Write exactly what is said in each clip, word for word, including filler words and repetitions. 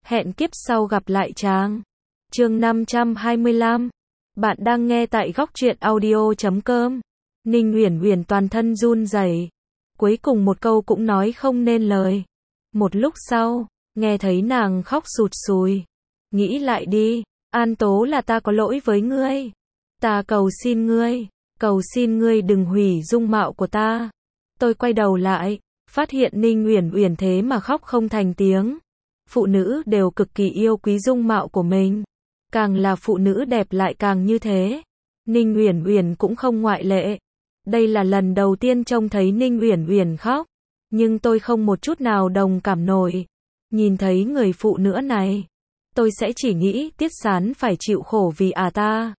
Hẹn kiếp sau gặp lại chàng. Chương năm trăm hai mươi lăm. Bạn đang nghe tại góc truyện audio chấm com. Ninh Uyển Uyển toàn thân run rẩy, cuối cùng một câu cũng nói không nên lời. Một lúc sau, nghe thấy nàng khóc sụt sùi. Nghĩ lại đi, An Tố là ta có lỗi với ngươi. Ta cầu xin ngươi, cầu xin ngươi đừng hủy dung mạo của ta. Tôi quay đầu lại, phát hiện Ninh Uyển Uyển thế mà khóc không thành tiếng. Phụ nữ đều cực kỳ yêu quý dung mạo của mình, càng là phụ nữ đẹp lại càng như thế. Ninh Uyển Uyển cũng không ngoại lệ. Đây là lần đầu tiên trông thấy Ninh Uyển Uyển khóc, nhưng tôi không một chút nào đồng cảm nổi. Nhìn thấy người phụ nữ này, tôi sẽ chỉ nghĩ Tiết Sán phải chịu khổ vì à ta.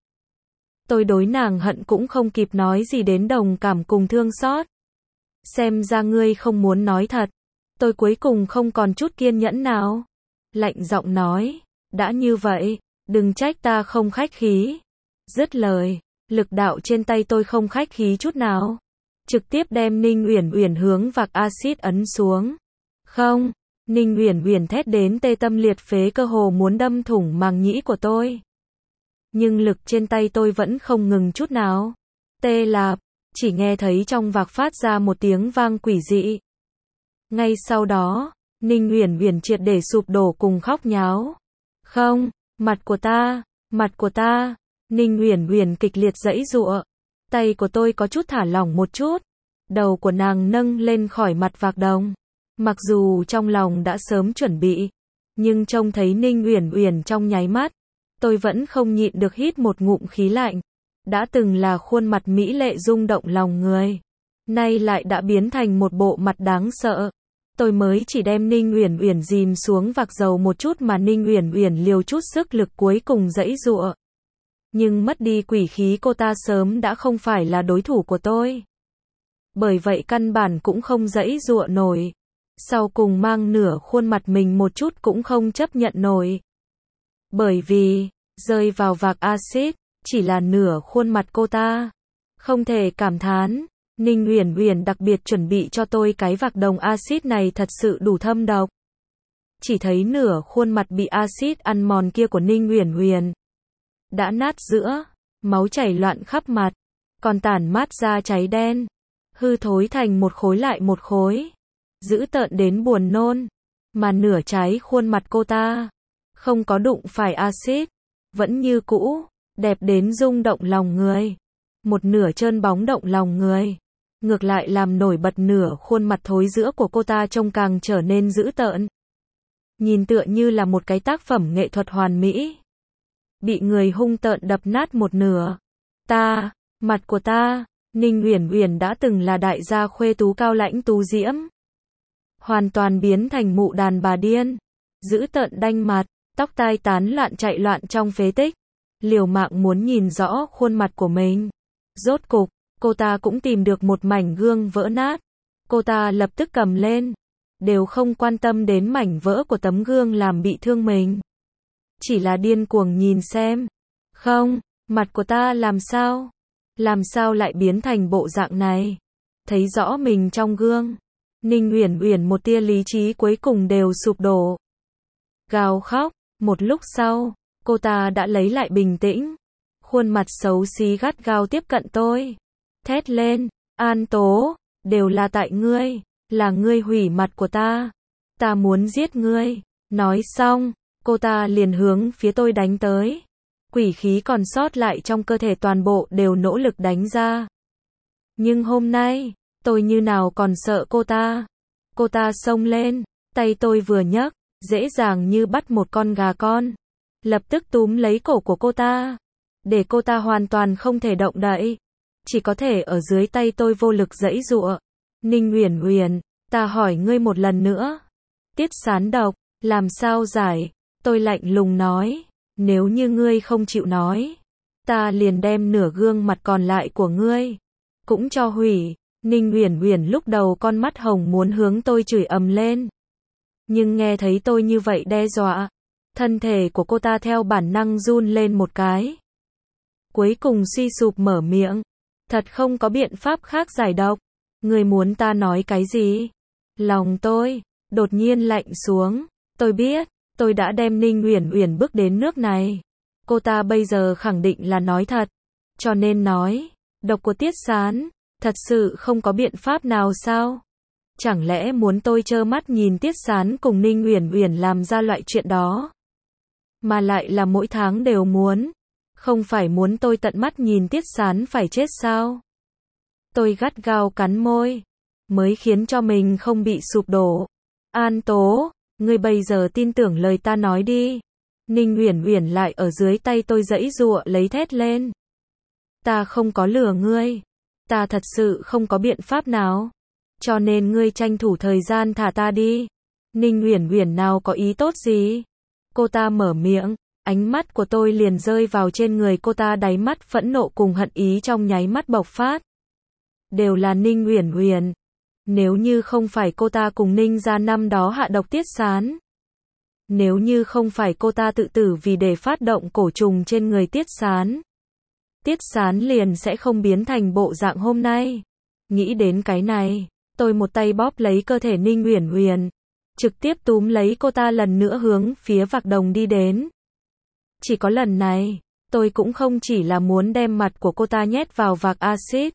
Tôi đối nàng hận cũng không kịp nói gì đến đồng cảm cùng thương xót. Xem ra ngươi không muốn nói thật. Tôi cuối cùng không còn chút kiên nhẫn nào. Lạnh giọng nói, đã như vậy, đừng trách ta không khách khí. Dứt lời, lực đạo trên tay tôi không khách khí chút nào, trực tiếp đem Ninh Uyển Uyển hướng vạc axit ấn xuống. Không, Ninh Uyển Uyển thét đến tê tâm liệt phế, cơ hồ muốn đâm thủng màng nhĩ của tôi. Nhưng lực trên tay tôi vẫn không ngừng chút nào. Tê lạp, chỉ nghe thấy trong vạc phát ra một tiếng vang quỷ dị. Ngay sau đó, Ninh Uyển Uyển triệt để sụp đổ cùng khóc nháo. Không, mặt của ta, mặt của ta. Ninh Uyển Uyển kịch liệt giãy giụa. Tay của tôi có chút thả lỏng một chút. Đầu của nàng nâng lên khỏi mặt vạc đồng. Mặc dù trong lòng đã sớm chuẩn bị, nhưng trông thấy Ninh Uyển Uyển trong nháy mắt, tôi vẫn không nhịn được hít một ngụm khí lạnh. Đã từng là khuôn mặt mỹ lệ rung động lòng người, nay lại đã biến thành một bộ mặt đáng sợ. Tôi mới chỉ đem Ninh Uyển Uyển dìm xuống vạc dầu một chút mà Ninh Uyển Uyển liều chút sức lực cuối cùng giãy giụa. Nhưng mất đi quỷ khí, cô ta sớm đã không phải là đối thủ của tôi. Bởi vậy căn bản cũng không giãy giụa nổi. Sau cùng mang nửa khuôn mặt mình một chút cũng không chấp nhận nổi. Bởi vì, rơi vào vạc axit, chỉ là nửa khuôn mặt cô ta. Không thể cảm thán, Ninh Uyển Uyển đặc biệt chuẩn bị cho tôi cái vạc đồng axit này thật sự đủ thâm độc. Chỉ thấy nửa khuôn mặt bị axit ăn mòn kia của Ninh Uyển Uyển đã nát giữa, máu chảy loạn khắp mặt, còn tản mát ra cháy đen, hư thối thành một khối lại một khối, dữ tợn đến buồn nôn. Mà nửa trái khuôn mặt cô ta không có đụng phải axit, vẫn như cũ, đẹp đến rung động lòng người. Một nửa trơn bóng động lòng người, ngược lại làm nổi bật nửa khuôn mặt thối rữa của cô ta trông càng trở nên dữ tợn. Nhìn tựa như là một cái tác phẩm nghệ thuật hoàn mỹ, bị người hung tợn đập nát một nửa. Ta, mặt của ta, Ninh Uyển Uyển đã từng là đại gia khuê tú cao lãnh tú diễm, hoàn toàn biến thành mụ đàn bà điên, dữ tợn đanh mặt, tóc tai tán loạn chạy loạn trong phế tích, liều mạng muốn nhìn rõ khuôn mặt của mình. Rốt cục, cô ta cũng tìm được một mảnh gương vỡ nát. Cô ta lập tức cầm lên, đều không quan tâm đến mảnh vỡ của tấm gương làm bị thương mình. Chỉ là điên cuồng nhìn xem. Không, mặt của ta làm sao? Làm sao lại biến thành bộ dạng này? Thấy rõ mình trong gương, Ninh Uyển Uyển một tia lý trí cuối cùng đều sụp đổ. Gào khóc, một lúc sau, cô ta đã lấy lại bình tĩnh. Khuôn mặt xấu xí gắt gao tiếp cận tôi. Thét lên, An Tố, đều là tại ngươi, là ngươi hủy mặt của ta. Ta muốn giết ngươi. Nói xong, cô ta liền hướng phía tôi đánh tới. Quỷ khí còn sót lại trong cơ thể toàn bộ đều nỗ lực đánh ra. Nhưng hôm nay, tôi như nào còn sợ cô ta. Cô ta xông lên, tay tôi vừa nhấc, dễ dàng như bắt một con gà con. Lập tức túm lấy cổ của cô ta, để cô ta hoàn toàn không thể động đậy, chỉ có thể ở dưới tay tôi vô lực giãy giụa. Ninh Uyển Uyển, ta hỏi ngươi một lần nữa. Tiết Sán độc, làm sao giải? Tôi lạnh lùng nói, nếu như ngươi không chịu nói, ta liền đem nửa gương mặt còn lại của ngươi cũng cho hủy. Ninh Uyển Uyển lúc đầu con mắt hồng muốn hướng tôi chửi ầm lên, nhưng nghe thấy tôi như vậy đe dọa, thân thể của cô ta theo bản năng run lên một cái. Cuối cùng suy sụp mở miệng, thật không có biện pháp khác giải độc. Người muốn ta nói cái gì? Lòng tôi đột nhiên lạnh xuống. Tôi biết, Tôi đã đem Ninh Uyển Uyển bước đến nước này. Cô ta bây giờ khẳng định là nói thật. Cho nên nói, độc của Tiết Sán, thật sự không có biện pháp nào sao? Chẳng lẽ muốn tôi trơ mắt nhìn Tiết Sán cùng Ninh Uyển Uyển làm ra loại chuyện đó? Mà lại là mỗi tháng đều muốn. Không phải muốn tôi tận mắt nhìn Tiết Sán phải chết sao? Tôi gắt gao cắn môi, mới khiến cho mình không bị sụp đổ. An Tố, ngươi bây giờ tin tưởng lời ta nói đi. Ninh Uyển Uyển lại ở dưới tay tôi giãy giụa lấy thét lên. Ta không có lừa ngươi. Ta thật sự không có biện pháp nào. Cho nên ngươi tranh thủ thời gian thả ta đi. Ninh Uyển Uyển nào có ý tốt gì? Cô ta mở miệng, ánh mắt của tôi liền rơi vào trên người cô ta, đáy mắt phẫn nộ cùng hận ý trong nháy mắt bộc phát. Đều là Ninh Uyển Uyển. Nếu như không phải cô ta cùng Ninh gia năm đó hạ độc Tiết Sán. Nếu như không phải cô ta tự tử vì để phát động cổ trùng trên người Tiết Sán. Tiết Sán liền sẽ không biến thành bộ dạng hôm nay. Nghĩ đến cái này, tôi một tay bóp lấy cơ thể Ninh Uyển Uyển, trực tiếp túm lấy cô ta lần nữa hướng phía vạc đồng đi đến. Chỉ có lần này, tôi cũng không chỉ là muốn đem mặt của cô ta nhét vào vạc axit,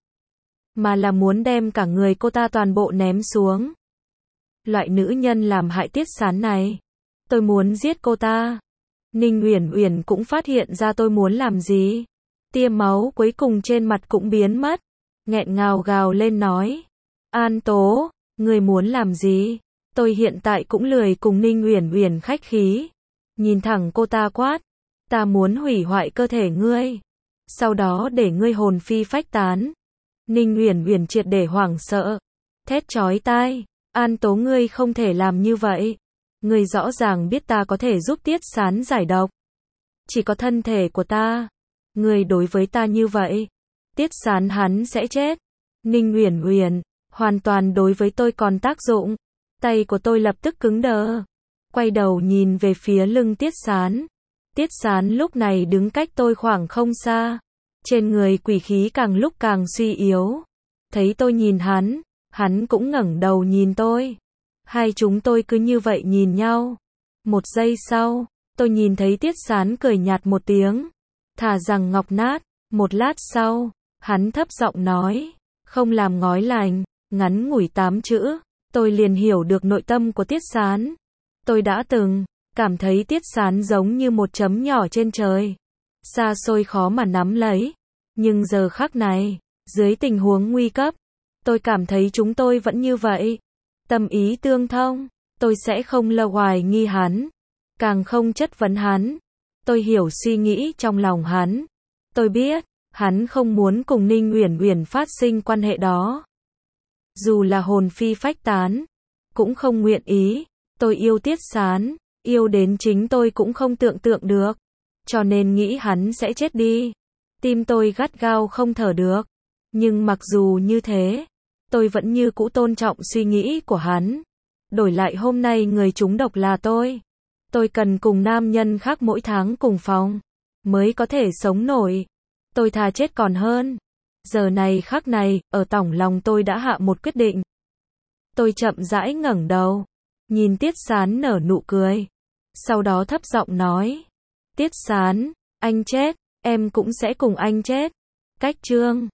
mà là muốn đem cả người cô ta toàn bộ ném xuống. Loại nữ nhân làm hại Tiết Sán này, tôi muốn giết cô ta. Ninh Uyển Uyển cũng phát hiện ra tôi muốn làm gì. Tia máu cuối cùng trên mặt cũng biến mất. Nghẹn ngào gào lên nói. An Tố, người muốn làm gì? Tôi hiện tại cũng lười cùng Ninh Uyển Uyển khách khí. Nhìn thẳng cô ta quát. Ta muốn hủy hoại cơ thể ngươi. Sau đó để ngươi hồn phi phách tán. Ninh Uyển Uyển triệt để hoảng sợ. Thét chói tai. An Tố, ngươi không thể làm như vậy. Ngươi rõ ràng biết ta có thể giúp Tiết Sán giải độc. Chỉ có thân thể của ta. Ngươi đối với ta như vậy. Tiết Sán hắn sẽ chết. Ninh Uyển Uyển, hoàn toàn đối với tôi còn tác dụng. Tay của tôi lập tức cứng đờ. Quay đầu nhìn về phía lưng Tiết Sán. Tiết Sán lúc này đứng cách tôi khoảng không xa. Trên người quỷ khí càng lúc càng suy yếu. Thấy tôi nhìn hắn, hắn cũng ngẩng đầu nhìn tôi. Hai chúng tôi cứ như vậy nhìn nhau. Một giây sau, tôi nhìn thấy Tiết Sán cười nhạt một tiếng. Thà rằng ngọc nát. Một lát sau, hắn thấp giọng nói. Không làm ngói lành. Ngắn ngủi tám chữ. Tôi liền hiểu được nội tâm của Tiết Sán. Tôi đã từng cảm thấy Tiết Sán giống như một chấm nhỏ trên trời. Xa xôi khó mà nắm lấy. Nhưng giờ khắc này, dưới tình huống nguy cấp, tôi cảm thấy chúng tôi vẫn như vậy. Tâm ý tương thông, tôi sẽ không lờ hoài nghi hắn, càng không chất vấn hắn. Tôi hiểu suy nghĩ trong lòng hắn. Tôi biết, hắn không muốn cùng Ninh Uyển Uyển phát sinh quan hệ đó. Dù là hồn phi phách tán, cũng không nguyện ý. Tôi yêu Tiết Sán, yêu đến chính tôi cũng không tưởng tượng được. Cho nên nghĩ hắn sẽ chết đi. Tim tôi gắt gao không thở được. Nhưng mặc dù như thế, tôi vẫn như cũ tôn trọng suy nghĩ của hắn. Đổi lại hôm nay người trúng độc là tôi. Tôi cần cùng nam nhân khác mỗi tháng cùng phòng, mới có thể sống nổi. Tôi thà chết còn hơn. Giờ này khắc này, ở tỏng lòng tôi đã hạ một quyết định. Tôi chậm rãi ngẩng đầu, nhìn Tiết Sán nở nụ cười. Sau đó thấp giọng nói. Tiết Sán, anh chết, em cũng sẽ cùng anh chết. Cách chương